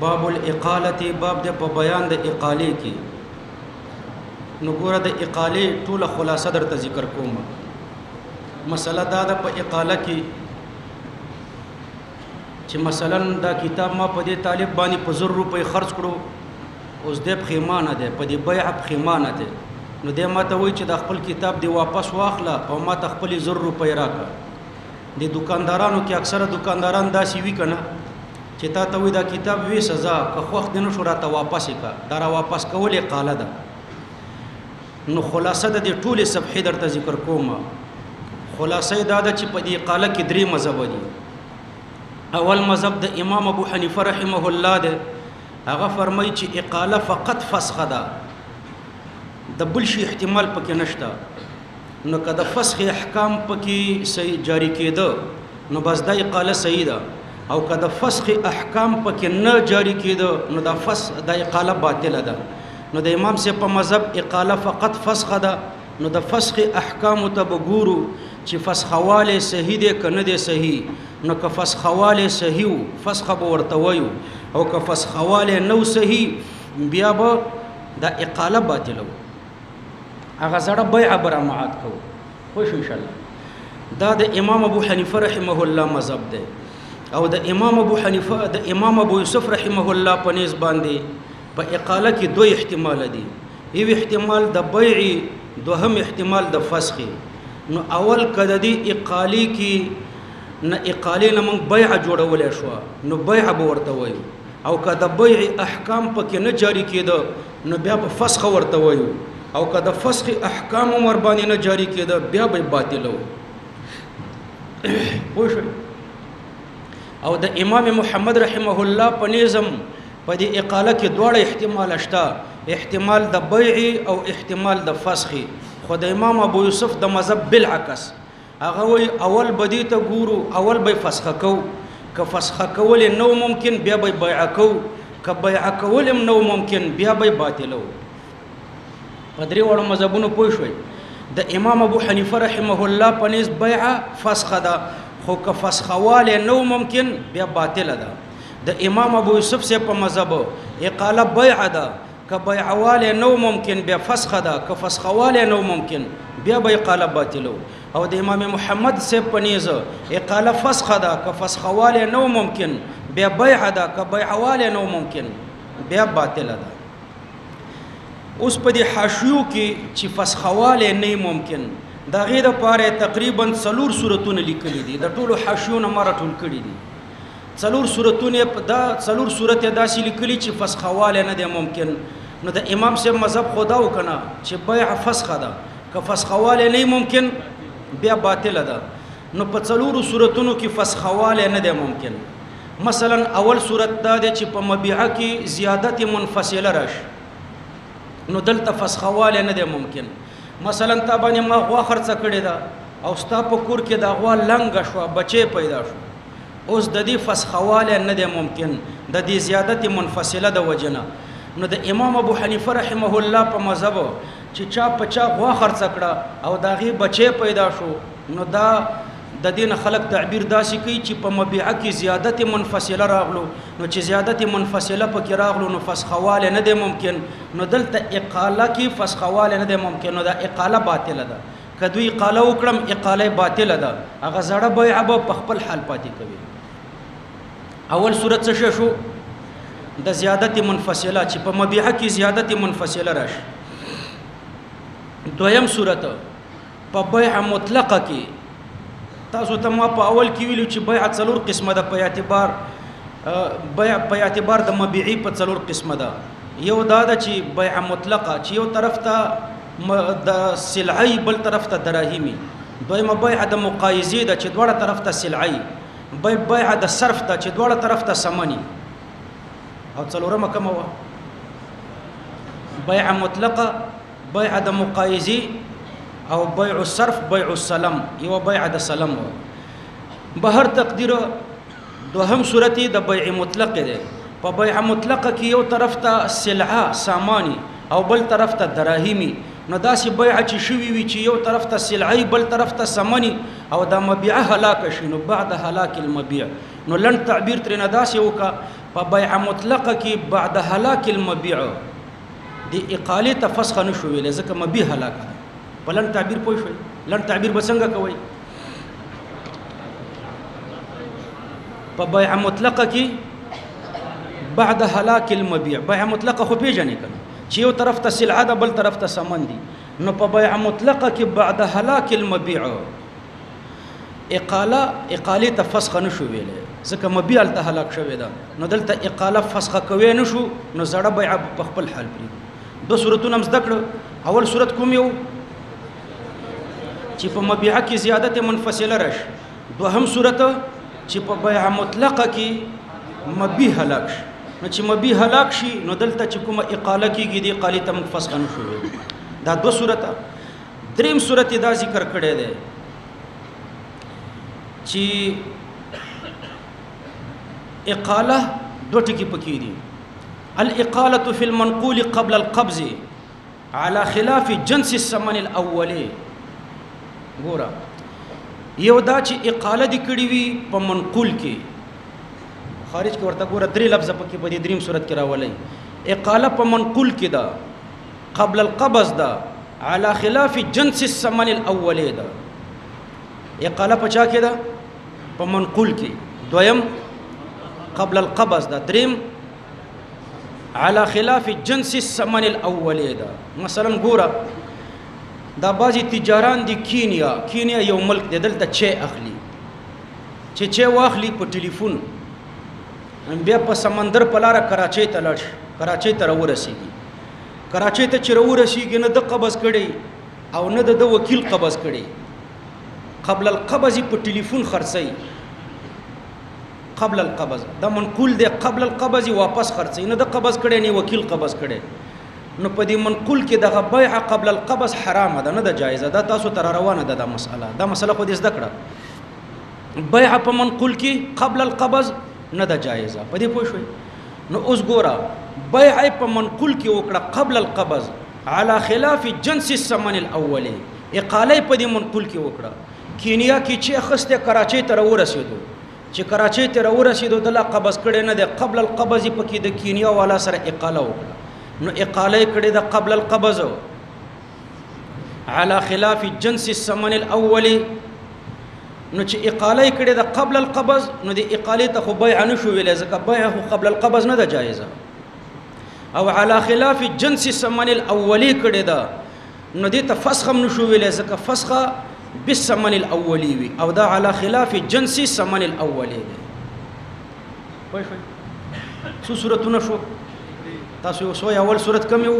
باب الاقالة باب د په بیان د اقالې کې. نو ګوره د اقالې ټوله خلاصه درته ذکر کوم. مسله دا ده په اقاله کې چې مثلا دا کتاب ما په دې طالب باندې په 100 روپۍ خرج کړو، اوس دې پښیمانه ده، په دې بیع پښیمانه ده، نو دې ما ته وایي چې دا خپل کتاب دی واپس واخله او ما ته خپل 100 روپۍ راکړه. د دکاندارانو کې اکثره دکانداران داسې وي که نه چې تا ته وایي دا کتاب وی سزا که خوښ دې نه شو راته واپس یې کړه، دا را واپس کول اقاله ده. نو خلاصه د دې ټولې صفحې درته ذکر کوم. خلاصه دا ده چې په دې اقاله کې 3 مذهب دي. اول مذهب د امام ابو حنیفه رحمه الله ده، هغه فرمایي چې اقاله فقط فسخ ده، د بل شي احتمال پکې نشته. نو که د فسخ احکام پکې صحیح جاری کېده نو بس دا اقاله صحیح ده، او که د فسخ احکام پکې نه جاری کېده نو دا اقاله باطله ده. نو د امام سے په مذهب اقاله فقط فسخ ده. نو د فسخ احکام ته بګورو چې فسخواله صحیح دی که نه دی صحیح. نو که فسخواله صحیح و فسخ به ورته وایو، او که فسخواله نو صحیح بیا به دا اقاله باطله و، هغه زړه بیع برامعات کوو. خوش ان شاء الله. دا د امام ابو حنیفه رحمه الله مذهب دی. او د امام ابو حنیفه د امام ابو یوسف رحمه الله په نسبت باندې په اقاله کې 2 احتمال دي. یو احتمال د بیع، دوهم احتمال د فسخ. نو اول کده دی اقالی کې نه اقالی نه موږ بیع جوړولای شو، نو بیع به ورته وایو، او کده بیع احکام پکې نه جاری کېده نو بیا به فسخ ورته وایو، او کده فسخ احکام عمر باندې نه جاری کېده بیا به باطل وو. او د امام محمد رحمه الله په نظم په دې اقاله کې 2 احتمال شته، احتمال د بیع او احتمال د فسخ. خو د امام ابو یوسف د مذهب بالعکس، هغه وی اول بدی ته ګورو، اول به فسخ کو، که فسخ کول نو ممکن بیا به بیع کو، که بیع کول نو ممکن بیا به باطلو. په 3 وړو مذهبونو پوه شوي. د امام ابو حنیفه رحمه الله په نس بیع فسخ ده، خو که فسخواله نو ممکن بیا باطله ده. د امام ابو یوسف سے په مذهب اقاله بیع ده، که بیعواله نو ممکن بیا فسخ ده، که فسخواله نو ممکن بیا به اقاله باطلو. او د امام محمد سے په نس اقاله فسخ ده، که فسخواله نو ممکن بیا بیع ده، که بیعواله نو ممکن بیا باطله ده. اوس په دې حاشیو کې چې فسخواله نه ممکن، دا غیر پاره تقریبا 4 سورتونه لیکلي دي. د ټولو حاشیو نه ماره ټول کړي دي. 4 سورتونه دا 4 سورته داسې لیکلي چې فسخواله نه دی ممکن. نو د امام صاحب مذهب خدا وکنه چې بیع فسخ ده، که فسخواله نه ممکن بیا باطل ده. نو په 4 سورتونو کې فسخواله نه دی ممکن. مثلا اول سورت دا دی چې په مبيعه کې زیادت منفصله راشي، نو دلته فسخواله نه دی ممکن. مثلا تا باندې ما غوا خرڅ کړی دا، او ستا په کور کې دا غوا لنګ شو، بچي پیدا شو، اوس د دې فسخواله نه دی ممکن، د دې زیادت منفصله د وجنه. نو د امام ابو حنیفه رحمه الله په مذهب چې چا غوا خرڅ کړه او دا غي بچي پیدا شو، نو دا د دین خلق تعبیر داسې کوي چې په مبيعه کې زیادت منفصله راغلو، نو چې زیادت منفصله پکې راغلو نو فسخواله نه دی ممکن. نو دلته اقاله کې فسخواله نه دی ممکن، نو دا اقاله باطله ده. کدو اقاله وکړم اقاله باطله ده، هغه زړه بیع به په خپل حال پاتې کوي. اول صورت څه شو؟ د زیادت منفصله چې په مبيعه کې زیادت منفصله راشي. دویم صورت په بیع مطلقه کې، تاسو ته ما په اول کې ویلو چې بیع 4 قسمه ده په اعتبار د مبيعي په 4 قسمه ده. یو دا ده چې بیع مطلقه چې یو طرف ته د سلعي بل طرف ته دراهمي. دویمه بیع د مقایزه ده چې دواړه طرف ته سلعي. بیع د صرف ته چې دواړه طرف ته سمني. او څلورمه کومه وه؟ بیع مطلقه، بیع د مقایزه، او بیع الصرف، بیع السلم. یو بیع د سلم و. بهر تقدیر دوهم صورت د بیع مطلق ده. په بیع مطلقه کې یو طرف ته سلعه سامانی او بل طرف ته دراهمي. نو داسې بیع چې شوي وي چې یو طرف ته سلعي بل طرف ته سمني او دا مبيعه هلاک شي، نو بعد هلاک المبيع. نو لن تعبیر ترې نه داسې وکړه په بیع مطلقه کې بعد هلاك المبيع دی اقاله ته فسخ نشو ویل ځکه مبيع هلاک ده. بلن تعبیر پوه شوي؟ لن تعبیر بسنګ کوي په بیع مطلقه کې بعد هلاك المبيع. بیع مطلقه خو پیژنې کنه چې یو طرف ته سلعه ده بل طرف ته سامان دي. نو په بیع مطلقه کې بعد هلاك المبيع اقاله ته فسخ نشو ویل ځکه مبيع ته هلاک شوی ده. نو دلته اقاله فسخ کوي نشو نو زړه بیع په خپل حال پرې. دو صورتونه مزد کړ. اول صورت کوم یو چې په مبيع کې زیادت منفصله راشي. دوهم صورت چې په بیع مطلقه کې مبيع هلاک شي. نو چې مبيع هلاک شي نو دلته چې کومه اقاله کېږي دی اقاله ته فسخ نشو ویل. دا دو صورت. دریم صورت دا ذکر کړی دی چې اقاله دو ټکي پکې دي. الاقاله في المنقول قبل القبض على خلاف جنس الثمن الاولي. ګوره یو دا چې اقاله دي کړي وي په منقول کې خارج کې ورته ګوره درې لفظ پکې په دې دریم صورت کې راولي. اقاله په منقول کې ده قبل القبض ده على خلاف جنس الثمن الاولي ده. اقاله په چا کې ده؟ په منقول کې. دویم قبل القبض ده. دریم على خلاف جنس الثمن الاولي ده. مثلا ګوره دا بعضی تجاران دي کینیا یو ملک دی دلته چه اخلي چې واخلي په ټلیفون بیا په سمندر په لار کراچۍ ته لاړ شي. کراچۍ ته راورسیږي. کراچۍ ته چې راورسیږي نه د قبض کړي او نه د وکیل قبض کړي. قبل القبض په ټلیفون خرڅي. قبل القبض دا منقول دی. قبل القبض واپس خرڅي نه د قبض کړي نه وکیل قبض کړي. نو په دې منقول کې دغه بیع قبل القبض حرام ده نه ده جایزه ده. تاسو تر روانه ده دا مسأله خو دې زده کړه. بیع په منقول کې قبل القبض نه ده جایزه. په دې پوه شئ؟ نو اوس ګوره بیع په منقول کې وکړه قبل القبض على خلاف جنس الثمن الاولي. اقاله په دې منقول کې وکړه. کینیا کې چې اخسته کراچۍ ته ورسېدو چې کراچۍ ته ورسېدو د لا قبض کړي نه ده. قبل القبض په کې د کینیا والا سره اقاله وکړه. نو اقاله کړي د قبل القبض على خلاف جنس الثمن الاولي. نو چې اقاله کړي د قبل القبض نو د اقاله ته خو بیع نشو ویل ځکه بیع خو قبل القبض نه ده جایزه. او على خلاف جنس الثمن الاولي کړي دا نو دې ته فسخ هم نشو ویل ځکه فسخ بالثمن الاولي وي او دا على خلاف جنس الثمن الاولي دی. پوه شئ؟ څو صورتونه شو؟ تاسو سو اول صورت کم یو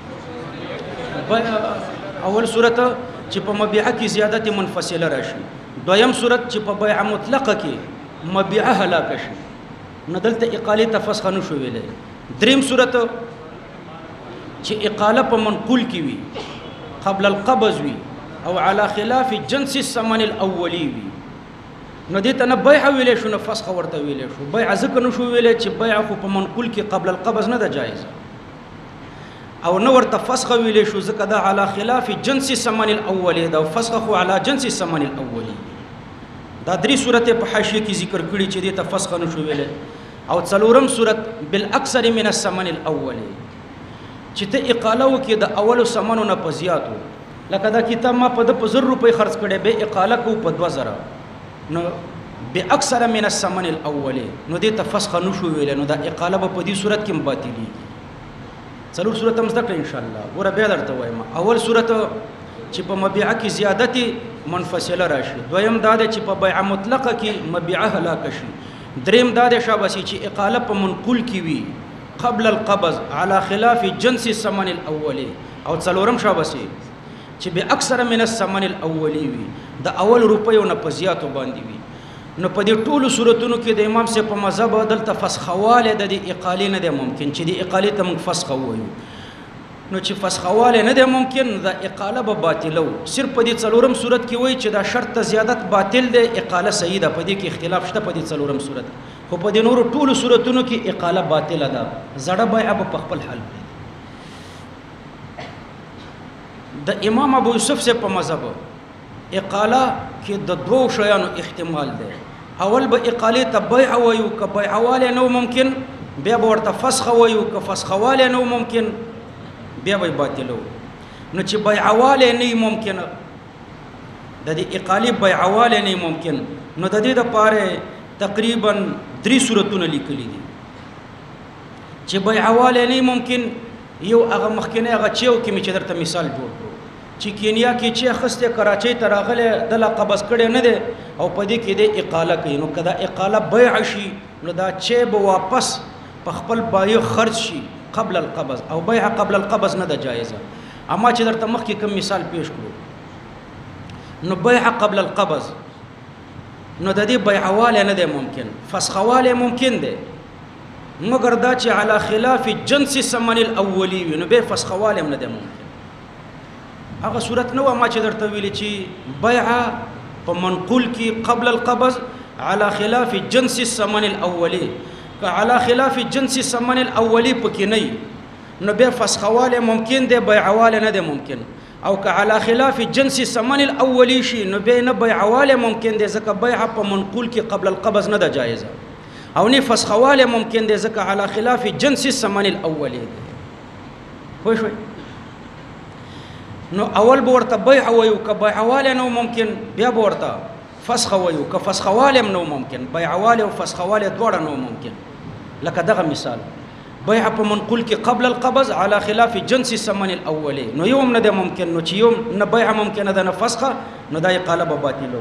اول صورت چې په مبيع کې زیادت منفصله راشي. دویم صورت چې په بیع مطلقه کې مبيع هلاک شي نو دلته اقاله ته فسخ نشو ویلې. دریم صورت چې اقاله په منقول کې وي قبل القبض وي او على خلاف جنس الثمن الاولي وي نو دې ته نه بیع ویلې شو نه فسخ ورته ویلې شو. بیع ځکه نشو ویلې چې بیع خو په منقول کې قبل القبض نه ده جایزه او نو ورته فسخ ویلې شو ځکه دا على خلاف جنس الثمن الاولي دا فسخ خو على جنس الثمن الاولي. دا درې صورت په حاشیه کې ذکر کړي چې دې ته فسخ نشو ویلې. او څلورم صورت بالاکثر من الثمن الاولي چې ته اقاله وکې د اولو ثمنو نه په زیاتو. لکه دا کتاب ما په 1000 روپۍ خرڅ کړي به اقاله کو په 2000 نو باکثر من الثمن الاولي نو دې ته فسخ نشو ویلې. نو دا اقاله په دې صورت کې باطلي. څلور صورت هم زده کړئ ان شاء الله. ګوره بیا درته وایم اول صورت چې په مبيع کې زیادت منفصله راشي. دویم دا چې په بیع مطلقه کې مبيع هلاک شي. دریم دا شاباسي چې اقاله په منقول کې وي قبل القبض على خلاف جنس الثمن الاولي. او څلورم شاباسي چې به اکثر من الثمن الاولي وي د اول روپیو نه په زیاتو باندې وي. نو په دې ټولو صورتونو کې د امام صاحب په مذهب دلته فسخواله د اقاله نه ده ممکن چې د اقاله ته موږ فسخ وایو. نو چې فسخواله نه ده ممکن د اقاله به باطلو. صرف په دې څلورم صورت کې وایي چې دا شرط زیادت باطل ده اقاله صحیح ده. په دې کې اختلاف شته په دې څلورم صورت. خو په دې نورو ټولو صورتونو کې اقاله باطله ده. زړه بیع په خپل حال دی. د امام ابو یوسف سے په مذهب اقاله کې د دوه شیانو احتمال ده. اول به اقاله ته بیع وایو که بیع واله نو ممکن بیا به ورته فسخ وایو که فسخواله نو ممکن بیا به باطلو نو چې بیعواله نه ممکنه د دې اقالی بیعواله نه ممکن نو د دې لپاره تقریبا 3 صورتونه لیکلي دي چې بیعواله نه ممکن یو هغه مخکنه هغه چیو کې می چې درته مثال جوړ کړو چې کینیا کې چې خسته کراچۍ ته راغله د لا قبض کړي نه ده او په دې کې د اقاله کوي نو کدا اقاله بیع شي نو دا چې به واپس په خپل بایع خرج شي قبل القبض او بیع قبل القبض نه ده جایزه اما چې درته مخکې کوم مثال پیش کړو نو بیع قبل القبض نو د دې بیعواله نه ده ممکن فسخواله ممکن ده مگر دا چې علی خلاف جنس ثمن الاولی نو به فسخواله نه ده ممکن هغه صورت نو ما چې درته ویل چې بیع په منقول کې قبل القبض على خلاف جنس الثمن الاولي که على خلاف جنس الثمن الاولي پکې نه نو به فسخواله ممکن دی بیعواله نه دی ممکن او که على خلاف جنس الثمن الاولي شي نو به نه بیعواله ممکن دی ځکه بیع په منقول کې قبل القبض نه ده جایزه او نه فسخواله ممکن دی ځکه على خلاف جنس الثمن الاولي خو شوي نو اول به ورته بیع وایو که بیعواله نو ممکن بیا به ورته فسخ وایو که فسخواله نو ممکن بیعواله او فسخواله دواړه نو ممکن لکه دغه مثال بیع په منقول کې قبل القبض على خلاف جنس الثمن الاولي نو یوم نه ده ممکن نو چې یوم نه بیع ممکن ده نه فسخه نو دا یې قالب باطلو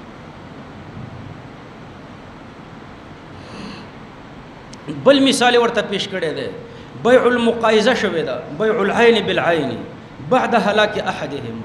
بل مثال ورته پیش کړی دی بیع المقایزه شوی ده بیع العين بالعين بعد هلاك احدهما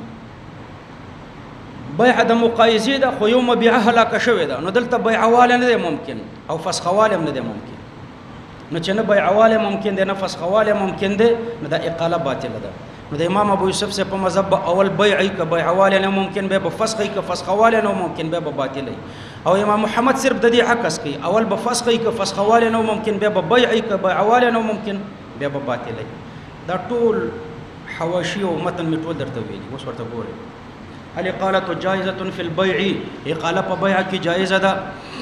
بیع د مقایزه ده خو یو مبيع هلاک شوی ده نو دلته بیعواله نه ممکن او فسخواله نه ممکن نو چې نه بیعواله ممکن ده نه فسخواله ممکن ده نو دا اقاله باطله ده نو د امام ابو یوسف سے په مذهب اول بیعی ک بیعواله نه ممکن به فسخی ک فسخواله نه ممکن به باطله او امام محمد صرف د دې عکس کوي اول به فسخی ک فسخواله نه ممکن به بیعی ک بیعواله نه ممکن به باطله دا ټول حواشی او متن میټول درته ویلي اوس ورته ګورئ الاقاله جائزه في البيع اقاله په بیع کې جائزه ده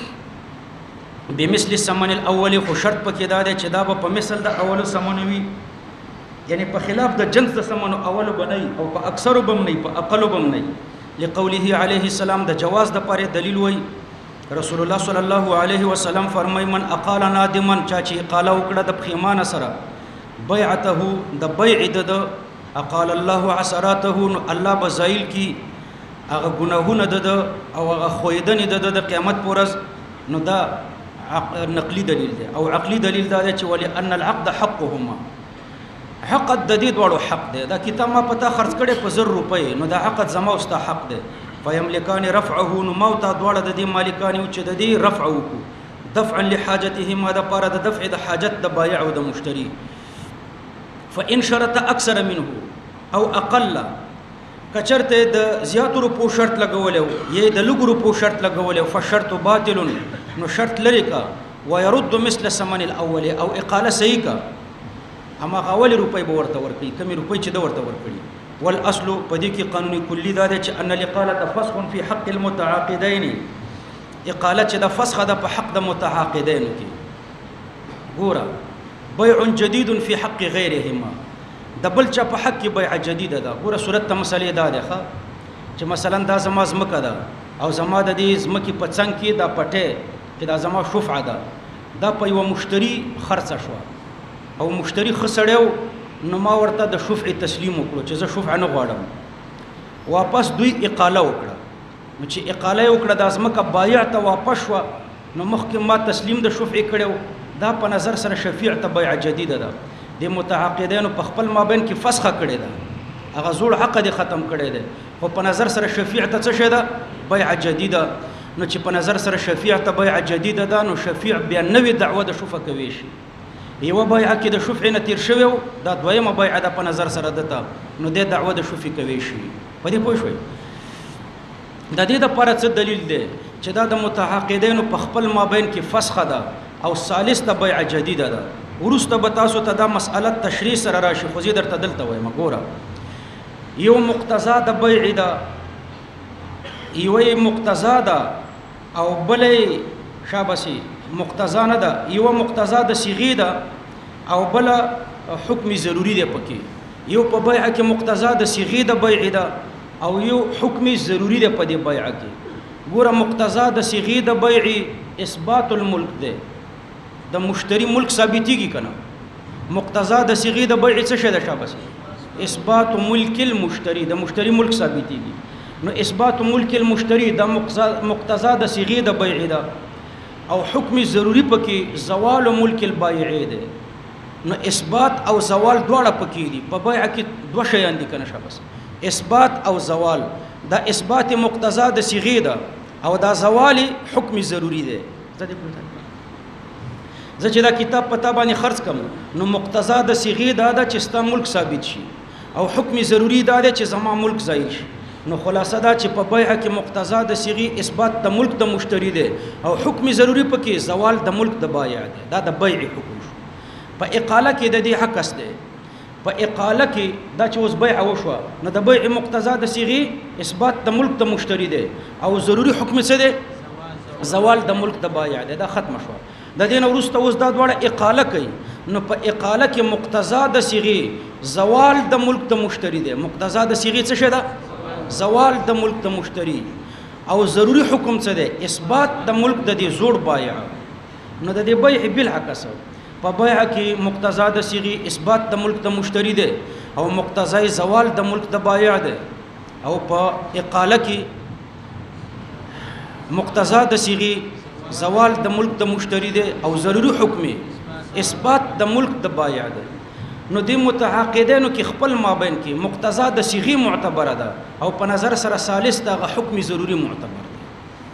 بمثل الثمن الاول خو شرط پکې دا ده چې دا په مثل د اول ثمن وي یعنی په خلاف د جنس د ثمن اول بنئ او په اکثر بم نه په اقل بم نه لقوله عليه السلام د جواز د پاره دلیل وای رسول الله صلی الله علیه وسلم فرمای من اقال نادما چا چې اقاله وکړه د پخیمانه سره بیعته د بیع د اقال الله عثراته الله بزایل کی هغه ګناهونه د او هغه خویدنې د قیامت پورز نو دا نقلی دلیل دی او عقلی دلیل دا چې ولی ان العقد حقهما حق د دې دوړو حق دی دا کتاب ما پتا خرج کړي په 100 روپۍ نو دا عقد زما او ستا حق دی فیملکان رفعه نو موت دوړه د دې مالکان او چې د دې رفع وکړو دفعا لحاجتهما دا پر د دفع د حاجت د بایع او د مشتری فان شرط اکثر منه او اقل کچرته د زیاتو روپو شرط لګولو یې د لګو روپو شرط لګولو فشرط باطل نو شرط لري کا ويرد مثل ثمن الاول او اقاله صحیح کا اما اول روپي به ورته ورکړي کمی روپي چې د ورته ورکړي والاصل په دې کې قانوني کلی دا دی چې ان الاقاله فسخ في حق المتعاقدين اقاله چې د فسخ د په حق د متعاقدين کې ګوره بيع جديد في حق غيرهما د بل چا په حق کې بیع جدیده ده ګوره صورت ته مسلې دا ده چې مثلا دا زما زمکه ده او زما د دې زمکې په څنګ کې دا پټه چې دا زما شفعه ده دا په یو مشتری خرڅ شو او مشتری خسړیو نو ما ورته د شفعه تسلیم وکړو چې زه شفعه نه غواړم واپس دوی اقاله وکړه نو چې اقاله وکړه د زمکه بایع ته واپس شو نو مخکې ما تسلیم د شفعه کړو دا په نظر سره شفیع ته بیع جدیده ده د متعاقدینو په خپل مابین کې فسخه کړي ده هغه زوړ عقد ختم کړي ده او په نظر سره شفیع ته څه شه ده بیع جدیده نو چې په نظر سره شفیع ته بیع جدیده ده نو شفیع بیا نوې دعوه د شفعه کوي شي یو بیع کې د شفعه نه تیر شوی دا دویمه بیع ده په نظر سره دته نو د دعوه د شفعه کوي شي په دې پوه شئ د دې د پر څه دلیل دی چې دا د متعاقدینو په خپل مابین کې فسخه ده او ثالث ته بیع جدیده ده ورسته به تاسو ته دا مسأله تشریح سره راشي خو زه درته دلته وایم ګوره یو مقتضا د بیع ده یو مقتضا ده او بلې شابسي مقتضا نه ده، یو مقتضا د صيغې ده او بل حکم ضروری دی پکې. یو په بیع کې مقتضا د صيغې د بیع ده او یو حکم ضروری دی په دې بیع کې. ګوره مقتضا د صيغې د بیع اثبات الملک دی، د مشتری ملک ثابتېږي کنه. مقتضا د صيغې د بیع څه شی ده شابه؟ اثبات ملک المشتری، د مشتری ملک ثابتېږي. نو اثبات ملک المشتری د مقتضا د صيغې د بیع ده او حکم ضروری پکې زوال ملک البائع دی. نو اثبات او زوال دواړه پکې دي. په بیع کې دوه شیان دي کنه شابه، اثبات او زوال. دا اثبات مقتضا د صيغې ده او دا زوال حکم ضروری دی. زه چې دا کتاب پتا باندې خرڅ کم نو مقتضا د صيغې دا ده چې ستا ملک ثابت شي او حکم ضروری دا ده چې زما ملک زایل شي. نو خلاصه دا چې په بیع کې مقتضا د صيغې اثبات د ملک د مشتری دی او حکم ضروری پکې زوال د ملک د بایع دی. دا د بیع حکم شو. په اقاله کې د دې حق است دی. په اقاله کې دا چې اوس بیع وشوه نو د بیع مقتضا د صيغې اثبات د ملک د مشتری دی او ضروری حکم څه دی؟ زوال د ملک د بایع دی. دا ختم شو. د دین وروسته اوس دا دواړه اقاله کوي. نو په اقاله کې مقتضا د صيغې زوال د ملک د مشتری دی. مقتضا د صيغې څه شي ده؟ زوال د ملک د مشتری او ضروری حکم څه دی؟ اثبات د ملک د دې زوړ بایع. نو د دې بیع بالعکس په بیع کې مقتضا د صيغې اثبات د ملک د مشتری دی او مقتضا زوال د ملک د بایع دی. او په اقاله کې مقتضا د صيغې زوال د ملک د مشتری دی او ضروری حکم اثبات د ملک د بایع دی. نو د متعاقدینو کې خپل مابین کې مقتضا د صيغې معتبره ده او په نظر سره ثالث دغه حکم ضروری معتبر دی.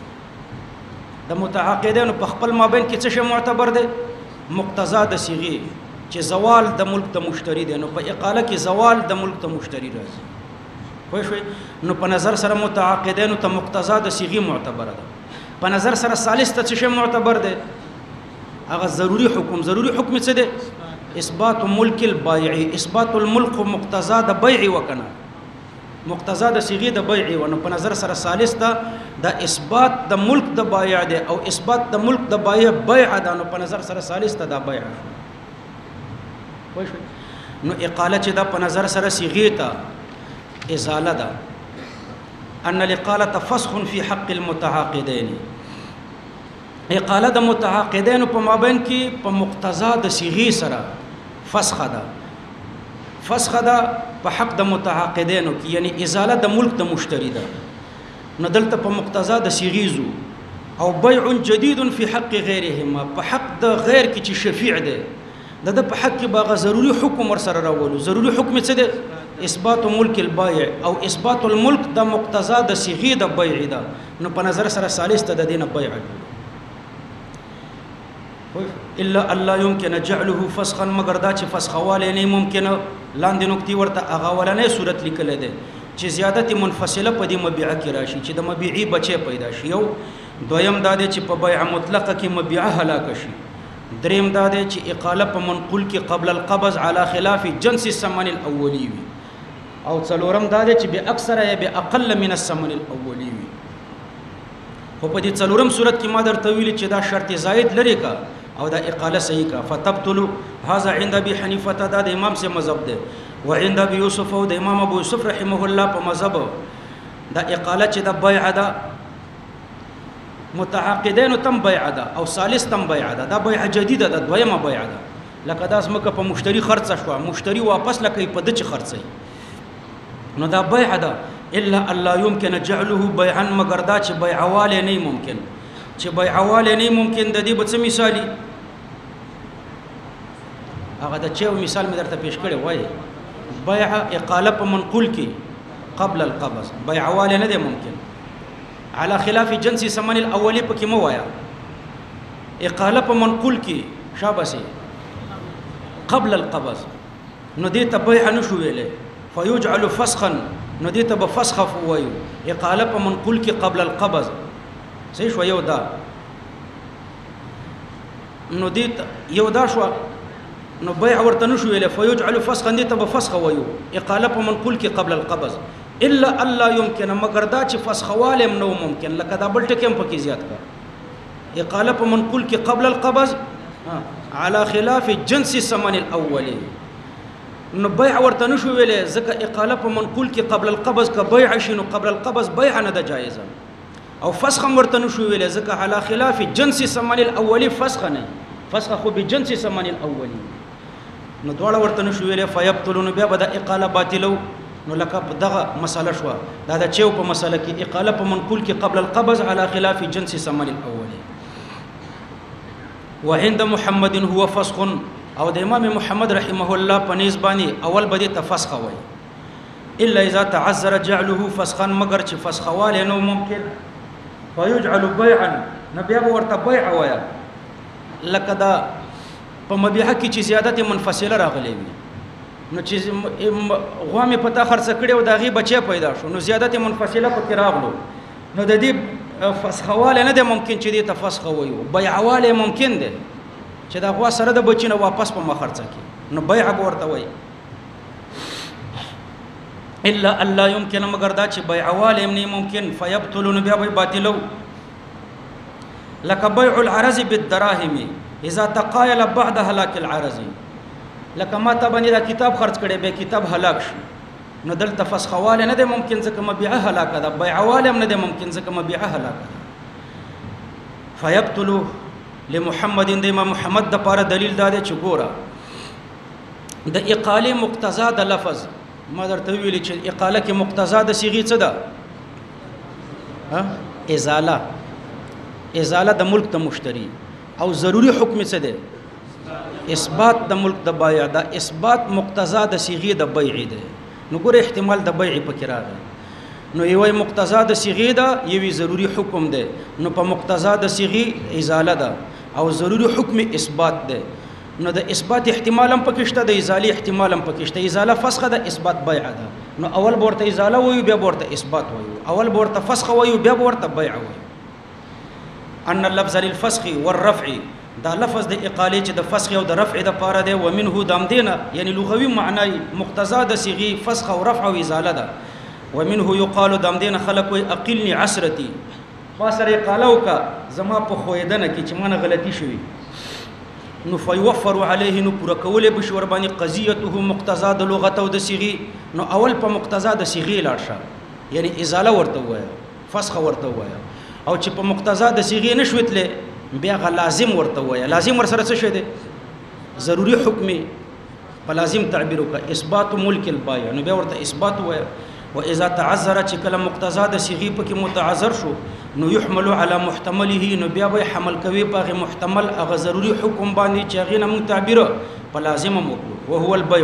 د متعاقدینو په خپل مابین کې څه شی معتبر دی؟ مقتضا د صيغې چې زوال د ملک د مشتری دی. نو په اقاله کې زوال د ملک د مشتری راځي. پوه شئ؟ نو په نظر سره متعاقدینو ته مقتضا د صيغې معتبره ده. په نظر سره ثالث ته څه شی معتبر دی؟ هغه ضروری حکم. ضروری حکم څه دی؟ اثبات ملک البائع. اثبات الملک مقتضا د بیع وکنه، مقتضا د صيغې د بیع و. نو په نظر سره ثالث ته د اثبات د ملک د بایع دی او اثبات د ملک د بایع بیع ده. نو په نظر سره ثالث ته د بیع. پوه شئ؟ نو اقاله چې دا په نظر سره صيغې ته ازاله ده. ان الاقاله فسخ في حق المتعاقدين. اقاله د متعاقدین په مابین کې په مقتضا د صيغې سره فسخ ده. فسخ ده په حق د متعاقدینو کې، یعنی ازاله د ملک د مشتری ده. نو دلته په مقتضا د صيغې زو او بيع جديد في حق غيرهما. په حق د غیر کې چې شفیع ده د په حق کې باغ ضروری حکم ور سره راولو. ضروری حکم څه ده؟ اثبات ملک البائع او اثبات الملک د مقتضا د صيغې د بیع ده. نو په نظر سره ثالث ته د دینه بیع الا الله يمكن جعله فسخا، مگر دا چې فسخواله نه ممکن. لاندې نکتی ورته هغه ولنې صورت لیکل ده چې زیادت منفصله په دې مبيعه کې راشي چې د مبيعي بچي پیدا شي. یو دویم دا دی چې په بیع مطلقه کې مبيعه هلاک شي. دریم دا دی چې اقاله په منقول کې قبل القبض على خلاف جنس الثمن الاولي وي. او څلورم دا دی چې به اکثر یا به اقل من الثمن الاولي وي. خو په دې څلورم صورت کې ما درته ویل چې دا شرط زائد لري کا او دا اقاله صحیح کا. فتبطل هذا عند ابي حنيفه، دا د امام سے مذهب ده، وعند ابي يوسف او د امام ابو يوسف رحمه الله په مذهب دا اقاله چې د بیع ده متعاقدین تم بیع ده او ثالث تم بیع ده. دا بیع جدیده ده، دویمه بیع ده. لکه دا زمکه په مشتری خرڅ شو، مشتری واپس لکه په د چ خرڅي. نو دا بیع ده الا الله يمكن جعله بيعا، مگر دا چې بیعواله نه ممکن. چې بیعواله نه ممکن د دې به څه مثالی؟ هغه د چیو مثال مې درته پیش کړی وای. بیع اقاله په منقول کې قبل القبض بیعواله نه دی ممکن. على خلاف جنس ثمن الاولي پکې مو وایا. اقاله په منقول کې شابسي قبل القبض نو دې ته بیع نشو ویلې، فيجعل فسخا نو دې ته به فسخ وایو. اقاله په منقول کې قبل القبض صحیح شو. یو دا نو دې یو دا شو نو بیع ورته نشو ویلې، فيجعل فسخا دې ته به فسخ وایو. اقاله په منقول کې قبل القبض الا الله يمكن، مگر دا چې فسخواله نو ممکن. لکه دا بل ټکم پکې زیات کا اقاله په منقول کې قبل القبض على خلاف جنس الثمن الاولي. نو بيع ورته نشو ویلې ځکه اقاله په منقول کې قبل القبض که بيع شنو قبل القبض بيع نه ده جایزه، او فسخ ورته نشو ویلې ځکه على خلاف جنس الثمن الاولي فسخ نه، فسخ خو به جنس الثمن الاولي. نو دواړه ورته نشو ویلې فیبطلون بیا به د اقاله باطلو. نو لکه دغه مساله شو دا د چيو په مساله کې اقاله په منقول کې قبل القبض على خلاف جنس الثمن الاولي. وعند محمد هو فسخ، او د امام محمد رحمه الله په نسبانی اول بده تفسخ وای الا اذا تعذر جعله فسخا، مگر چې فسخواله نو ممکن فيجعل بيعا، نبي ابو ورته بيع وای لکه دا په مبيحه کې چې زیادت منفصله راغلي وي، نو چې غوامه پتا خرڅ کړي او داغي بچي پیدا شو نو زیادت منفصله پکې راغلو، نو د دې فسخواله نه ده ممکن چې دې تفسخ وایو، بيعواله ممکن ده چې دا غوا سره د بچینه واپس په مخرڅه کې، نو بيع ورته وای. الا الله يمكن، مگر دا چې بيعواله نه ممکن فيبطلون بیا به باطلو. لك بيع العرض بالدراهم اذا تقايل بعد هلاك العرض، لکه ما ته باندې دا کتاب خرج کړي به کتاب هلاک شي، نو دلته فسخواله نه ده ممکن ځکه مبيعه هلاکه ده، بيعواله نه ده ممکن ځکه مبيعه هلاکه ده. فيبطل لمحمد د امام محمد د پاره دلیل دا دی چې ګوره د اقاله مقتضا د لفظ ما درته ویل چې اقاله کې مقتضا د صيغه څه ده؟ ازاله، ازاله د ملک د مشتری، او ضروری حکم څه ده؟ اثبات د ملک د بایع، دا اثبات مقتضا د صيغه د بيع ده. نو ګوره احتمال د بيع پکې راغی، نو یوې مقتضا د صيغه ده یوې ضروری حکم ده، نو په مقتضا د صيغه ازاله ده او ضروری حکم اثبات ده، نو د اثبات احتمال هم پکې شته، د ازاله احتمال هم پکې شته. ازاله فسخه ده، اثبات بيع ده، نو اول ورته ازاله وایو بیا ورته اثبات وایو، اول ورته فسخ وایو بیا ورته بيع وایو. ان اللفظ للفسخ والرفع، دا لفظ د اقاله چې د فسخ او د رفع د پاره ده، ومنه دام دینه یعنی لغوي معنی مقتضا د صيغه فسخ او رفع او ازاله ده. ومنه يقال دام دینه خلق وي اقلني عسرتي، ما سره اقاله کا زما په خویدنه کې چې مانه غلطي شوی، نو فيوفر عليه، نو پورا کوله بشور باندې قضيته مقتضا د لغت او د صيغه، نو اول په مقتضا د صيغه لاړ شه یعنی ازاله ورته وای فسخ ورته وای، او چې په مقتضا د صيغه نشوتله بیا غ لازم ورته وای، لازم ور سره څه شه ده؟ ضروری حکم په لازم تعبیر وکړه اثبات ملک البایع، نو بیا ورته اثبات وای. واذا تعذر چې کله مقتضا د صيغه پکې متعذر شو نو يحمل على محتمله، نو بیا به حمل کوي په محتمل هغه ضروری حکم باندې چې هغه نوم تعبیر په لازم وکړو، وهو البيع.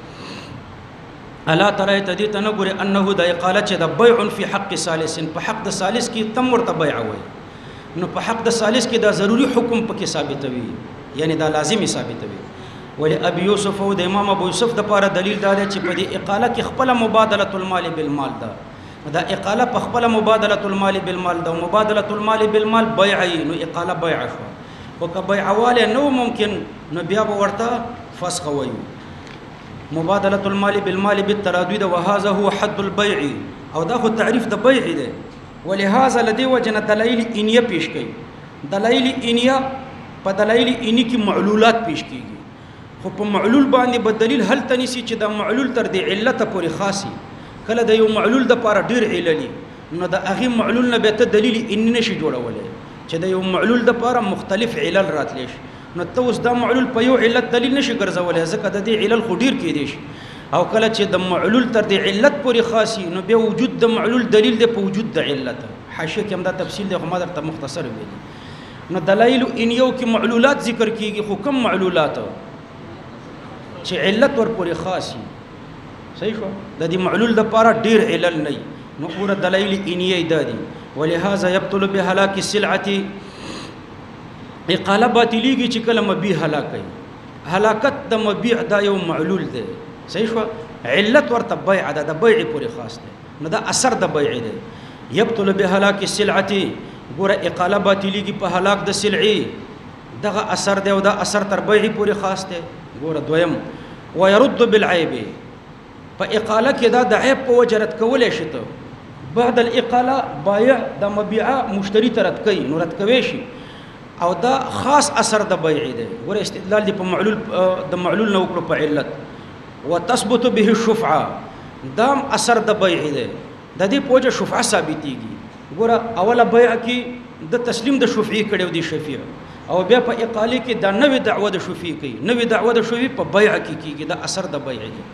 الا ترى تدي تنغور انه د اقاله چې د بيع في حق ثالث، په حق د ثالث کې تم ورته بيع وای، نو په حق د ثالث کې دا ضروری حکم پکې ثابتوي یعنی دا لازمي ثابتوي. ولی ابي يوسف او د امام ابو يوسف د پاره دلیل دا دی چې په دې اقاله کې خپل مبادله المال بالمال ده، دا اقاله په خپل مبادله المال بالمال ده، مبادله المال بالمال بيع، نو اقاله بيع شو، او که بيعواله نو ممکن نو بیا به ورته فسخ وایو. مبادله المال بالمال بالترادد، وهذا هو حد البيع، او دا خو تعریف د بيع ده. ولهذا لدی وجنه دلایل انیه پیش کړي، دلایل انیه په دلایل انی کې معلولات پیش کیږي، خو په معلول باندې بدلیل هل تنسی چې د معلول تر دی علت پورې خاصي، کله د یو معلول د پاره ډیر عللی، نو د هغه معلول نه به ته دلیل ان نشي جوړولای چې د یو معلول د پاره مختلف علل راتلی شي، نو ته اوس د معلول په یو علت دلیل نشي ګرځولای ځکه د دې علل خو ډیر کې دي، او کله چې د معلول تر دی علت پورې خاصي نو به وجود د معلول دلیل دی په وجود د علت. حاشیه کې هم دا تفصیل دی خو ما درته مختصر ویل. نو دلایل ان یو کې معلولات ذکر کیږي، خو کوم معلولات چې علت ور پورې خاصي، صحیح شو، د دې معلول د پاره ډیر علل نه، نو پورا دلایل انیه دادي. ولهذا يبطل بهلاك السلعه، اقاله باطلیږي چې کله مبيع هلاکي، هلاکت د مبيع دا یو معلول دی، صحیح شو، علت ورته بيع ده، د بيع پورې خاص دی، نو دا اثر د بيع دی. يبطل بهلاك السلعه، ګوره اقاله باطلیږي په هلاک د سلعي، دغه اثر دی او دا اثر تر بيع پورې خاص دی. ګوره دویم ويرد بالعيب، په اقاله کې دا د عیب په وجه رد کولای شي، ته بعد الاقاله بایع د مبيعه مشتری ته رد کوي، نو رد کوي شي، او دا خاص اثر د بیع دی. ور استدلال دی په معلول د معلول نو کړو په علت. وتثبت به الشفعه دام اثر د بیع دی، د دې پوجا شفعه ثابتيږي. ګوره اوله بیع کې د تسلیم د شفعي کړو دی شفیع، او بیا په اقاله کې د نوې دعوه د شفیع کوي. نوې دعوه د شفیع په بیع کې کیږي، د اثر د بیع دی.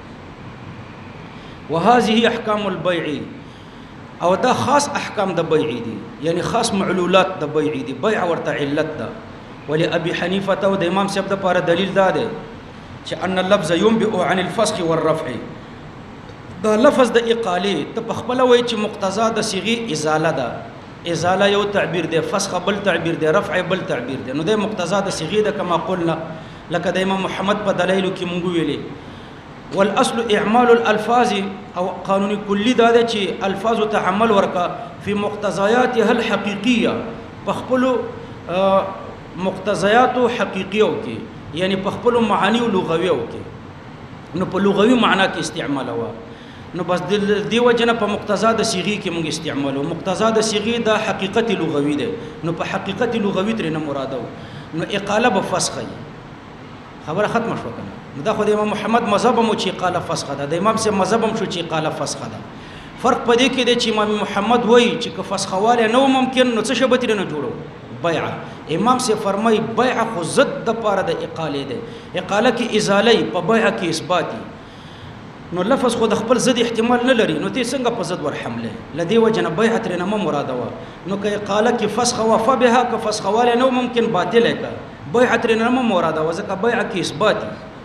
وهذه احکام البيع، او دا خاص احکام د بیع دي، یعنی خاص معلولات د بیع دي. بیع ورته علت ده. ولی ابي حنیفه او د امام صاحب د لپاره دلیل دا ده چې ان اللفظ ينبئ عن الفسخ والرفع. دا لفظ د اقاله ته په خپل وای چې مقتضا د صيغه ازاله ده. ازاله یو تعبیر دی، فسخ بل تعبیر دی، رفع بل تعبیر دی. نو د مقتضا د صيغه ده کما قلنا، لکه د امام محمد په دلایل کې مونږ ویلي. والاصل اعمال الالفاظ، او قانوني کلی دا ده چې الفاظ ته عمل ورکا فی مقتضیاتها الحقیقیه، په خپل مقتضیات حقیقیو کې، یعنی په خپل معانی او لغویو کې. نو په لغوي معنا کې استعمال وا، نو بس دی وجنه په مقتضا د صيغه کې موږ استعمالو. مقتضا د صيغه د حقیقت لغوي ده، نو په حقیقت لغوي تر نه مرادو. نو اقاله بفسخ خبره ختم شو کنه. نو دا خو د امام محمد مذهب مو چې اقاله فسخ ده، د امام سے مذهب هم شو چې اقاله فسخ ده. فرق پدې کې دی چې امام محمد وایي چې که فسخواله نو ممکن، نو څه شبتر نه جوړو بیع. امام سے فرمای بیع خو ضد د پاره د اقاله ده. اقاله کې ازاله، په بیع کې اثباتي. نو لفظ خو د خپل ضد احتمال نه لري، نو ته څنګه په ضد ور حمله لدی وجنه بیع تر نه مراده وا. نو که اقاله کې فسخ وفا بها، که فسخواله نو ممکن باطله کا بیع تر نه مراده وا، ځکه بیع کې اثباتي.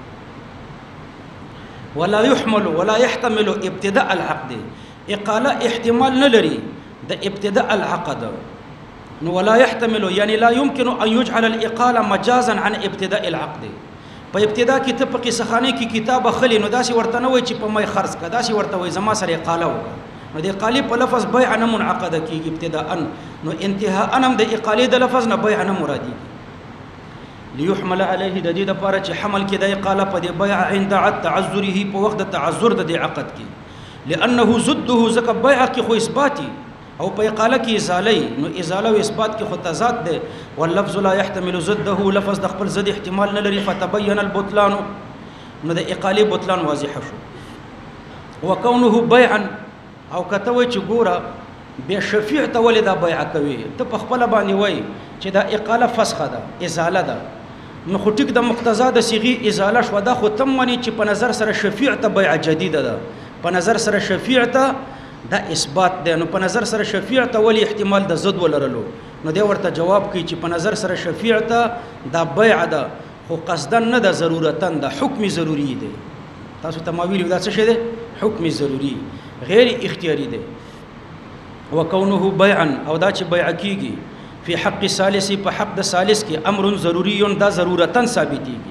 ولا يحمل ولا يحتمل ابتداء العقد، اقاله احتمال نه لري د ابتداء العقد. نو ولا يحتمل يعني لا يمكن ان يجعل الاقاله مجازا عن ابتداء العقد. په ابتدا کې ته په قصخانه کې کتاب خلی، نو داسې ورته نه وای چې په مې خرڅ کا، داسې ورته وای زما سره اقاله وکړه. نو د اقاله په لفظ بیع نه منعقد کیږي ابتداء، نو انتهاء انم د اقاله د لفظ نه بیع نه مرادي. ليحمل عليه د دې د پاره چې حمل کې د اقاله په د بیع عند تعذره، په وخت د تعذر د عقد کې. لانه ضده زک بیع کې خو اثباتي، او په اقاله کې ازاله، نو ازاله او اثبات کې خو تضاد ده. واللفظ لا يحتمل ضده، لفظ د خپل ضد احتمال نه لري. فتبين البطلان، نو د اقاله بطلان واضح شو. وكونه بيعا، او کته چې ګوره بیا شفیع ته ولې دا بیع کوي، ته په خپل باندې وای چې دا اقاله فسخه ده، ازاله ده. نو خو ټیک د مقتضا د صيغه ازاله شو، دا خو تم مني چې په نظر سره شفیع ته بیع جدیده ده، په نظر سره شفیع ته دا اثبات ده. نو په نظر سره شفیع ته ولی احتمال د ضد ولرلو، نو دی ورته جواب کوي چې په نظر سره شفیع ته دا بیع ده، خو قصدا نه ده، ضرورتا ده، حکم ضروری ده. تاسو ته ما ویلو دا څه شی ده؟ حکم ضروری غیر اختیاری ده. وکونه بیعا، او دا چې بیع کیږي فی حق ثالث، په حق د ثالث کې امر ضروری، دا ضرورتا ثابتيږي.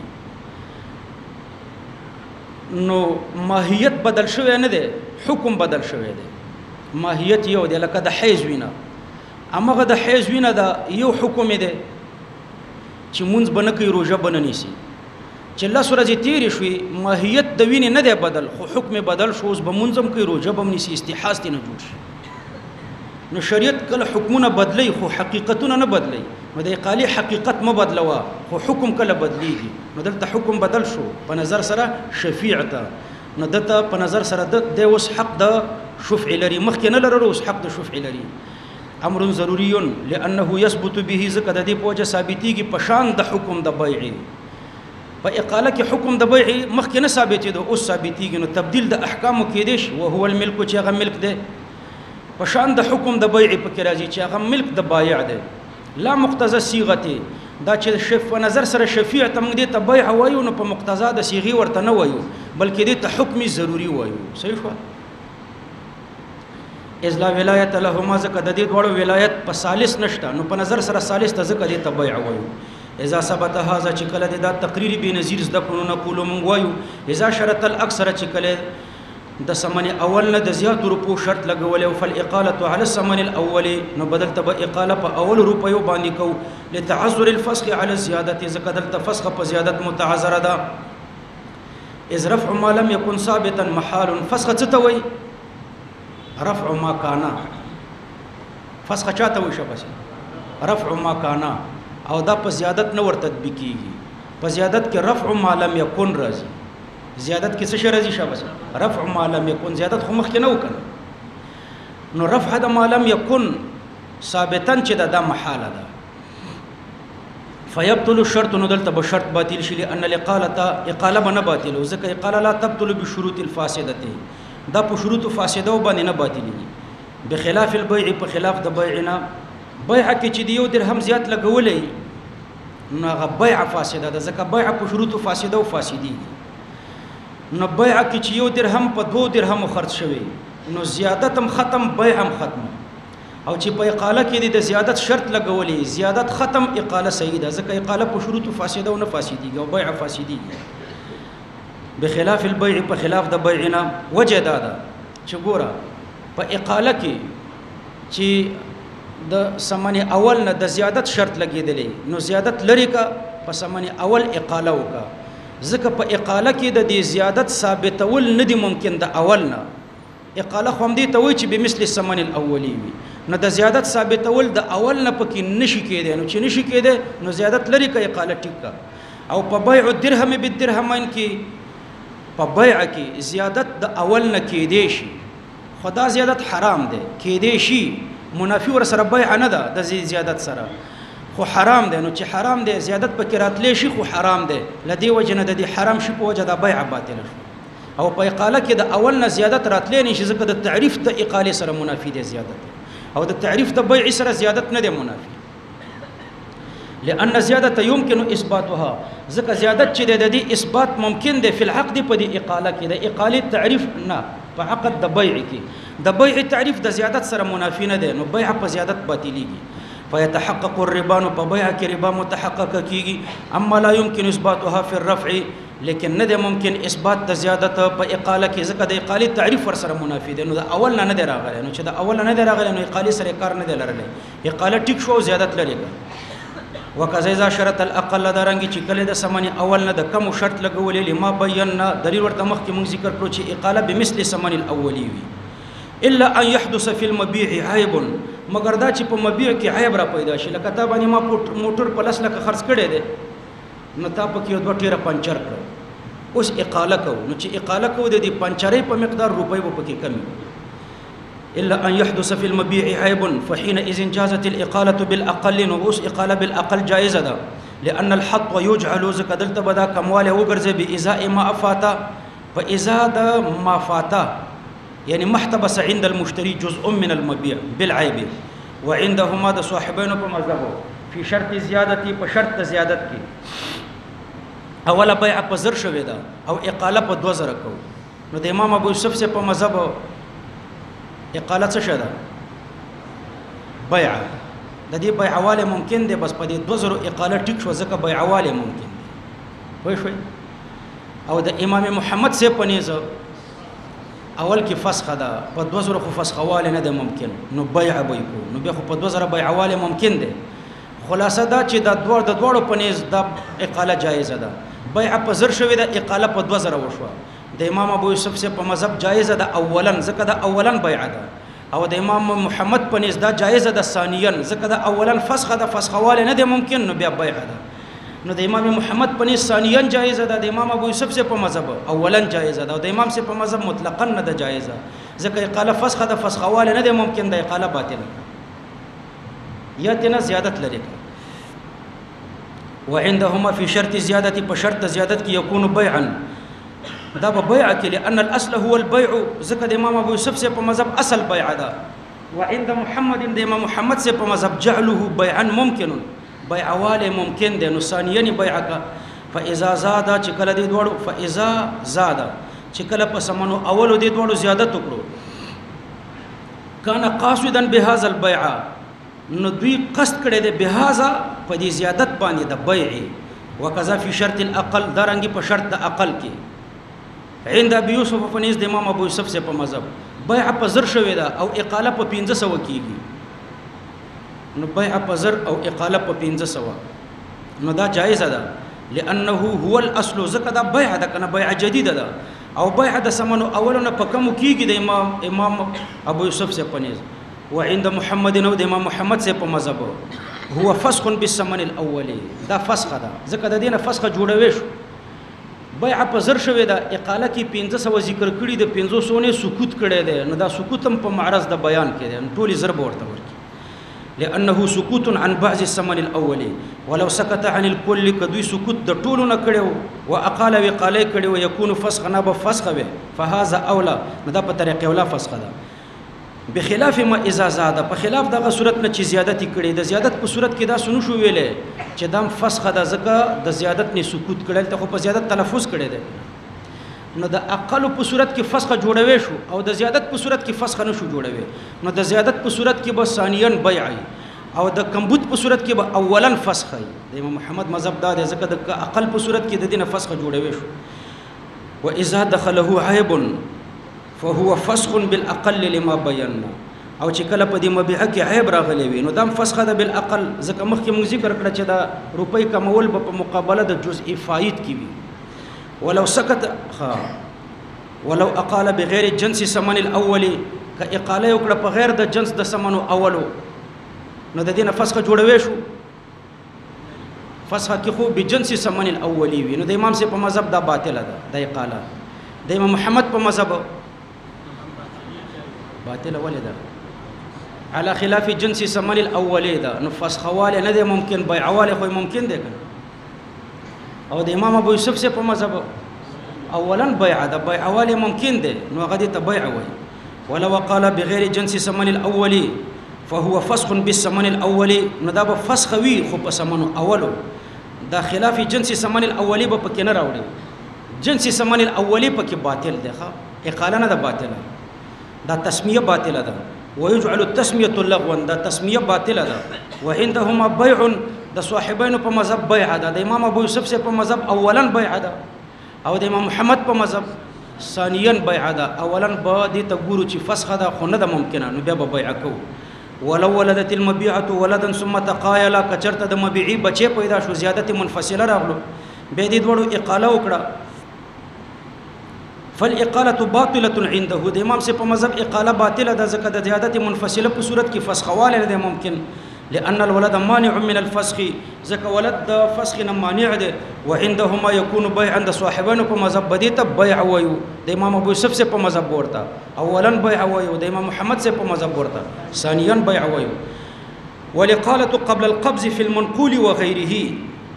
نو ماهیت بدل شوی نه ده، حکم بدل شوی ده. ماهیت یو دی، لکه د حیض وینا، امغه د حیض وینا دا یو حکم دی چې مونږ بنه کوي، روزه بنه نیسی. چې الله سورې تیرې شوي، ماهیت د وینې نه دی بدل، خو حکم بدل شو. اوس به مونږ هم کوي، روزه به نیسی، استحاض تی نه جوړ شي. نو شریعت کله حکمونه بدلی، خو حقیقتونه نه بدلی. نو د اقاله حقیقت ما بدلوا، خو حکم کله بدلیږي. نو دلته حکم بدل شو په نظر سره شفیع ته. نو دته په نظر سره د اوس حق د شفع لري، مخکې نه لرلو، اوس حق د شفع لري. امر ضروری لانه يثبت به، ذکر د دې په وجه ثابتيږي په شان د حکم د بیع. په اقاله کې حکم د بیع مخکې نه ثابتې ده، اوس ثابتيږي. نو تبديل د احکامو کې دیش، او هو الملک، چې هغه ملک ده په شان د حکم د بیع په کې راځي چې هغه ملک د بایع ده. لا مقتضى صيغته، دا چې شف نظر سره شفیع ته موږ دې ته بیع وایو، نو په مقتضا د صيغه ورته نه وایو، بلکې دې ته حکم ضروری وایو. صحیح شو؟ اذ لا ولایت لهما، زکه د دې ډول ولایت په ثالث نشته، نو په نظر سره ثالث ته زکه دې ته بیع وایو. اذا ثبت هذا، چې کله دا تقریر به نظیر زده کړو نه کولو موږ وایو. اذا شرط الاکثر، چې کله د ثمن اول نه د زیات روپو شرط لګول، او فالاقاله على الثمن الاول، نو بدل تب اقاله په اول روپیو باندې کو، لتعذر الفسخ على الزياده، زکه دلته فسخ په زیادت متعذره ده. اذ رفع ما لم يكن ثابتا محال، فسخ څه ته وایي؟ رفع ما کانا. فسخ چاته وایي؟ شبس رفع ما کانا، او دا په زیادت نه ور تطبیق کیږي په زیادت کې رفع ما لم يكن راځي زیادت کې څه شی راځي شابه رفع ما لم يكن زیادت خو مخکې نه وکړه نو رفع د ما لم يكن ثابتا چې دا محاله ده فيبطل الشرط نو دلته به شرط باطل شي لأن الاقاله بنه باطل ځکه اقاله لا تبطل بشروط الفاسده دا په شروط فاسده باندې نه باطلېږي بخلاف البيع په خلاف د بيعنا بيع کې چې دی یو درهم زیات لګولې نو هغه بيع فاسده ده ځکه بيع په شروط فاسده او فاسدي نو بيع کې چې یو درهم په 2 درهم خرج شوی نو زیادت هم ختم بيع هم ختم او چې په اقاله کې د زیادت شرط لګولې زیادت ختم اقاله صحیح ده ځکه اقاله په شروط فاسده او نه فاسدي او بيع فاسدي بخلاف البيع په خلاف د بيعنا وجه دا ده چې ګوره په اقاله کې چې د سمن اول نه د زیادت شرط لګیدلې نو زیادت لري کا په سمن اول اقاله وکا ځکه په اقاله کې د دې زیادت ثابتول نه دی ممکن د اول نه اقاله خو هم دې ته وایي چې بمثل الثمن الاولي وي نو د زیادت ثابتول د اول نه پکې نشي کېدی نو چې نشي کېدی نو زیادت لري کا اقاله ټیک کا او په بيع الدرهم بالدرهمين کې په بيع کې زیادت د اول نه کېدی شي خدا زیادت حرام ده کېدی شي منافي ور سره بيع نه ده د زیادت سره خو حرام ده نو چې حرام ده زیادت پکې راتلې شي خو حرام ده لدی وجنه د حرام شي په وجه د بيع باطل شي او په اقاله کې د اول نه زیادت راتلې نشي ځکه د تعریف د اقاله سره منافي ده زیادت او د تعریف د بيع سره زیادت نه ده منافي لأن زیادت يمكن اثباتها ځکه زیادت چې د دې اثبات ممکن ده په العقد په دې اقاله کې د اقاله تعریف نه په عقد د بيع کې د بيع تعریف د زیادت سره منافي نه ده نو بيع په زیادت باطلېږي فيتحقق الربا نو په بيع کې ربا متحقق کیږي اما لا يمكن اثباتها في الرفع لیکن نه ده ممکن اثبات د زیادت په اقاله کې ځکه د اقاله تعریف ور سره منافي ده نو د اول نه ده راغلی نو چې د اول نه ده راغلی نو اقاله سره کار نه ده لرلی اقاله ټیک شو زیادت لري وکذا اذا شرط الاقل درنګ چې کله د سمن اول نه د کم شرط لګولې لما بینا دلیل ورته مخکې موږ ذکر کړو چې اقاله بمثل سمن الاولي وي الا ان يحدث في المبيع عيب مگر دا چې په مبيع کې عیب را پیدا شي لکه تا باندې ما موټر په لس لکه خرڅ کړی دی نو تا پکې یو دوه ټیره پنچر کړ اوس اقاله کو نو چې اقاله کو د دې پنچرې په مقدار روپۍ به پکې کمی الا ان يحدث في المبيع عيب فحينئذ جازت الاقاله بالاقل نو اوس اقاله بالاقل جائزه ده لان الحط يجعل زكدلت بدا كمواله وګرځي بازاء ما افاتا فاذا ما فاتا يعني محتبس عند المشتري جزء من المبيع بالعيب وعندهما د صاحبين په مذهب في شرط زيادتي په شرط زیادت کې اوله بيع په زر شوې ده او اقاله په 2000 کو نو د امام ابو یوسف سے په مذهب اقاله څه شده بيع د دې بيعواله ممکن ده بس په دې 2000 اقاله ټیک شو ځکه بيعواله ممکن ده وای شوي او د امام محمد سے پنيزه اول کې فسخ ده په 2000 خو فسخواله نه ده ممکن نو بيع به کو نو به خو په 2000 بيعواله ممکن ده خلاصه دا چې د دوړو پنيز د اقاله جایزه ده بيع په زر شوې ده اقاله په 2000 وشو د امام ابو یوسف سے په مذهب جایزه ده اولن ځکه د اولن بيع ده او د امام محمد پنيز دا جایزه ده ثانیاً ځکه د اولن فسخ ده فسخواله نه ده ممکن نو بیا بيع ده نو د امام محمد پنيز ثانیاً جایزه ده د امام ابو یوسف سے په مذهب اولن جایزه ده او د امام سے په مذهب مطلقاً نه ده جایزه ځکه اقاله فسخ ده فسخواله نه ده ممکن ده اقاله باطله یا تنه زیادت لري وعندهما في شرط زيادتي بشرط زيادت کی يكون بيعا دا بيع کې لان الاصل هو البيع ذکر امام ابو یوسف سے په مذهب اصل بيع ده وعند محمد د امام محمد سے په مذهب جعله بيعا ممکن بيعواله ممکن ده نو ثانیاً بيع کا فاذا زاد چې کله دې دوړو فاذا زاد چې کله په سمنو اولو دې دوړو زیادت وکړو کان قاصدا بهذا البيع نو دوی قصد کړي د بهذا په دې زیادت باندې د بيع وکذا فی شرط الاقل درنګي په شرط د اقل کې عند ابي يوسف فنيز د امام ابو يوسف سے په مذهب بيع په زر شوې ده او اقاله په 1500 کېږي نو بيع په زر او اقاله په 1500 نو دا جایز ده لانه هو الاصل زکه دا بيع ده کنه بيع جديده ده او بيع د سمنو اولونه په کوم کېږي د امام ابو يوسف سے پنيز وعند محمد نو د امام محمد سے په مذهب هو فسخ بالثمن الاولي، دا فسخ ده ځکه د دینه فسخ جوړوي شو. بیع په زر شوې ده، اقاله کې 1500 ذکر کړي د 500 نه سکوت کړي ده، نو دا سکوت هم په معرض د بیان کې ده، ټولې ضرب ورته ورکړي. لانه سکوت عن بعض الثمن الاولي ولو سكت عن الكل، کدوی سکوت د ټولو نه کړي او اقاله وقاله کړي او يكون فسخ نه به فسخ وي، فهذا اولى، نو دا په طریقې اوله فسخ ده. بخلاف ما اذا زاد، په خلاف دغه صورت نه چې زیادت کړي، د زیادت په صورت کې دا سنو شو ویلې چې دام فسخ ده، ځکه د زیادت نه سکوت کړل ته خو په زیادت تلفظ کړي ده، نو د اقل په صورت کې فسخ جوړوي شو او د زیادت په صورت کې فسخ نه شو جوړوي. نو د زیادت په صورت کې به ثانیاً بیع او د کمبود په صورت کې به اولاً فسخ وي. د امام محمد مذهب دا دی، ځکه د اقل په صورت کې د دینه فسخ جوړوي شو. واذا دخله عيب فهو فسخ بالاقل لما بينا، او چې کله په دې مبيعه کې عیب راغلی وي نو دا فسخ ده بالاقل، ځکه مخکې موږ ذکر کړ چې دا روپۍ کمول به په مقابله د جزء فاید کې وي. ولو سکت ولو اقال بغیر جنس ثمن الاول، که اقاله وکړه په غیر د جنس د ثمن اولو نو د دینه فسخ جوړوي شو. فسخ کې خو بجنس ثمن الاولی وي، نو د امام سي په مذهب دا باطله ده، د اقاله. د امام محمد په مذهب باطله ولې ده؟ على خلاف جنس ثمن الاولي ده، نو فسخواله نه ده ممکن، بيعواله خو ممکن ده کنه. او د امام ابو یوسف سے په مذهب اولا بیع ده، بيعواله ممکن ده، نو غدي ته بیع وای. ولو قال بغیر جنس ثمن الاولي فهو فسخ بالثمن الاولي، نو دا به فسخ وي خو په ثمن اولو. دا خلاف جنس ثمن الاولي به پکې نه راوړي، جنس ثمن الاولي پکې باطل ده، ښه اقاله نه ده باطله، دا تسمیه باطله ده. ويجعل التسميه لغوا، دا تسمیه باطله ده. وعندهما بيع، د صاحبین په مذهب بیع ده، د امام ابو یوسف سے په مذهب اولا بیع ده، او د امام محمد په مذهب ثانیا بیع ده. اولا به دې ته ګورو چې فسخ ده خو نه ده ممکنه، نو بیا به بیع کوو. ولو ولدت المبيعه ولدا ثم تقايلا، کچرته د مبيعي بچي پیدا شو، زیادت منفصله راغلو، به دې دوړو اقاله وکړه، فالاقاله باطله عنده، د امام سے په مذهب اقاله باطله ده، ځکه د زیادت منفصله په صورت کې فسخواله نه ده ممکن. لان الولد مانع من الفسخ، ځکه ولد د فسخ نه مانع ده. وعندهما يكون بيعا، د صاحبانو په مذهب بدی ته بیع وایو، د امام ابو یوسف سے په مذهب ورته اولا بیع وایو، د امام محمد سے په مذهب ورته ثانیا بیع وایو. ولقالة قبل القبض في المنقول وغيره،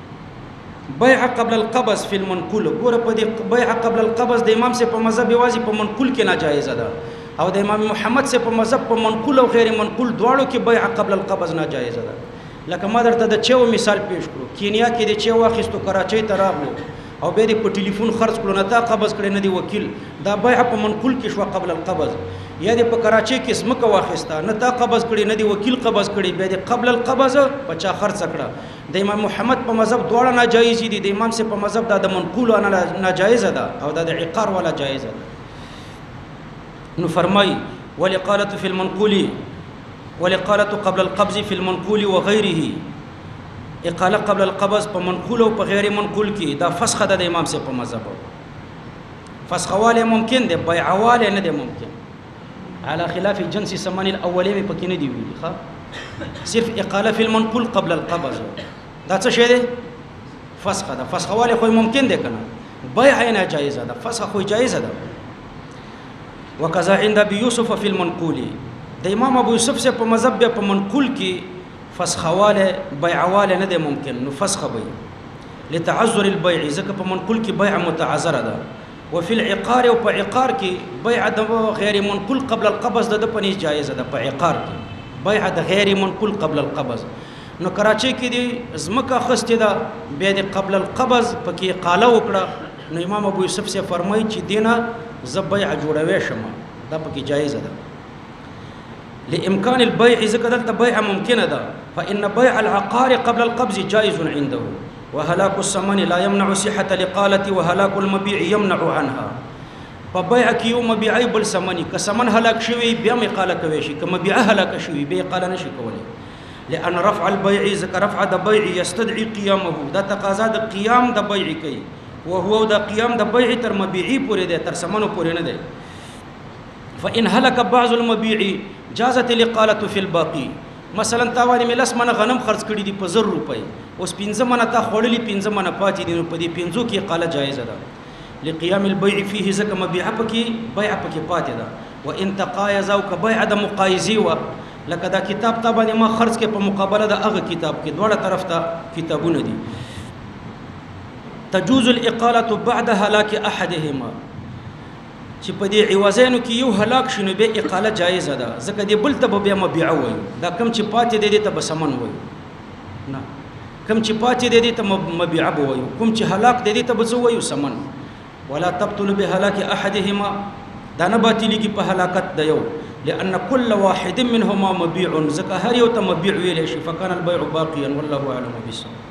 بیع قبل القبض في المنقول، ګوره په دې بیع قبل القبض د امام سے په مذهب یوازې په منقول کې ناجایز ده، او د امام محمد سے په مذهب په منقول او غیر منقول دواړو کې بیع قبل القبض ناجایز ده. لکه ما درته د چیو مثال پیش کړو، کینیا کې د چیو اخیستو کراچۍ ته راغلو او بیا د په ټلیفون خرڅ کړو، نه تا قبض کړی نه دی وکیل، دا بیع په منقول کې شو قبل القبض. یا د په کراچۍ کې ځمکه واخیسته، نه تا قبض کړی نه دی وکیل قبض کړی، بیا د قبل القبض په چا خرڅ کړه. د امام محمد په مذهب دواړه ناجایز دي، د امام سے په مذهب دا د منقول ناجایز ده او دا د عقار ولا جایز ده. نو فرمای ولقالة في المنقول، ولقالة قبل القبض في المنقول وغيره، اقاله قبل القبض په منقول او په غیر منقول کې دا فسخ ده د امام سے په مذهب. فسخواله ممکن ده، بیعواله نه ده ممکن. على خلاف جنس ثمن الاولي په کې نه دی ویلي، ښه صرف اقاله في المنقول قبل القبض دا څه شی ده؟ فسخ ده. فسخواله خو ممکن ده کنه، بیع نه جایز ده، فسخ خو جایز ده. وکذا عند ابي يوسف في المنقول، د امام ابو یوسف سے په مذهب په منقول کې فسخواله بیعواله نه ده ممکن، نو فسخ به لتعذر البيع، ځکه په منقول کې بیع متعذره ده. وفي العقار او په عقار کې بیع د غیر منقول قبل القبض د پنځ جایز ده. په عقار کې بیع د غیر منقول قبل القبض، نو کراچۍ کې د ځمکه خسته ده، بیا د قبل القبض پکې اقاله وکړه، نو امام ابو یوسف سے فرمایي چې دینه ز بیع جوړوي شمه، دا پکې جایز ده. لامکان البيع، ذکر دلته بیع ممکنه ده. فان بيع العقار قبل القبض جائز عنده، وهلاك الثمن لا يمنع صحة الإقالة، وهلاك المبيع يمنع عنها. په بیع کې یو مبيعي بل ثمني، که ثمن هلاک شوی بیا اقاله کوي شي، که مبيع هلاک شوی بیا اقاله نشي کولی. لأن رفع البيع، ذکر رفع د بیع يستدعي قيامه، دا تقاضا د قیام د بیع کوي، وهو دا قیام د بیع تر مبيعي پورې ده، تر ثمنو پورې نه ده. فإن هلك بعض المبيع جازت الإقالة في الباقي، مثلا تا باندې مې 10 منه غنم خرڅ کړي دي په 1000 روپۍ اوس 15 منه تا خوړلي 15 منه پاتې دي نو په دې 15 کې اقاله جایز ده لقيام البيع فيه زکه مبيع پکې بيع پکې پاتې ده وان تقايز او كبيع د مقایزي و لکه دا کتاب ته باندې ما خرڅ کې په مقابله د هغه کتاب کې دواړه طرف ته کتابونه دي تجوز الاقاله بعد هلاك احدهما چې په دې عوضینو کې یو هلاک شنو به اقاله جایز ده ځکه دې بل ته به مبيع وي دا کم چې پاتې دې ته بسمن وي نه کم چې پاتې دې ته مبيع وي کوم چې هلاک دې ته بزو وي سمن ولا تبطل بهلاك احدهما دا نه باطلېږي په هلاکت د یو لأن كل واحد منهما مبيع ځکه هر یو ته مبيع ویل شي فكان البيع باقيا والله اعلم بالصواب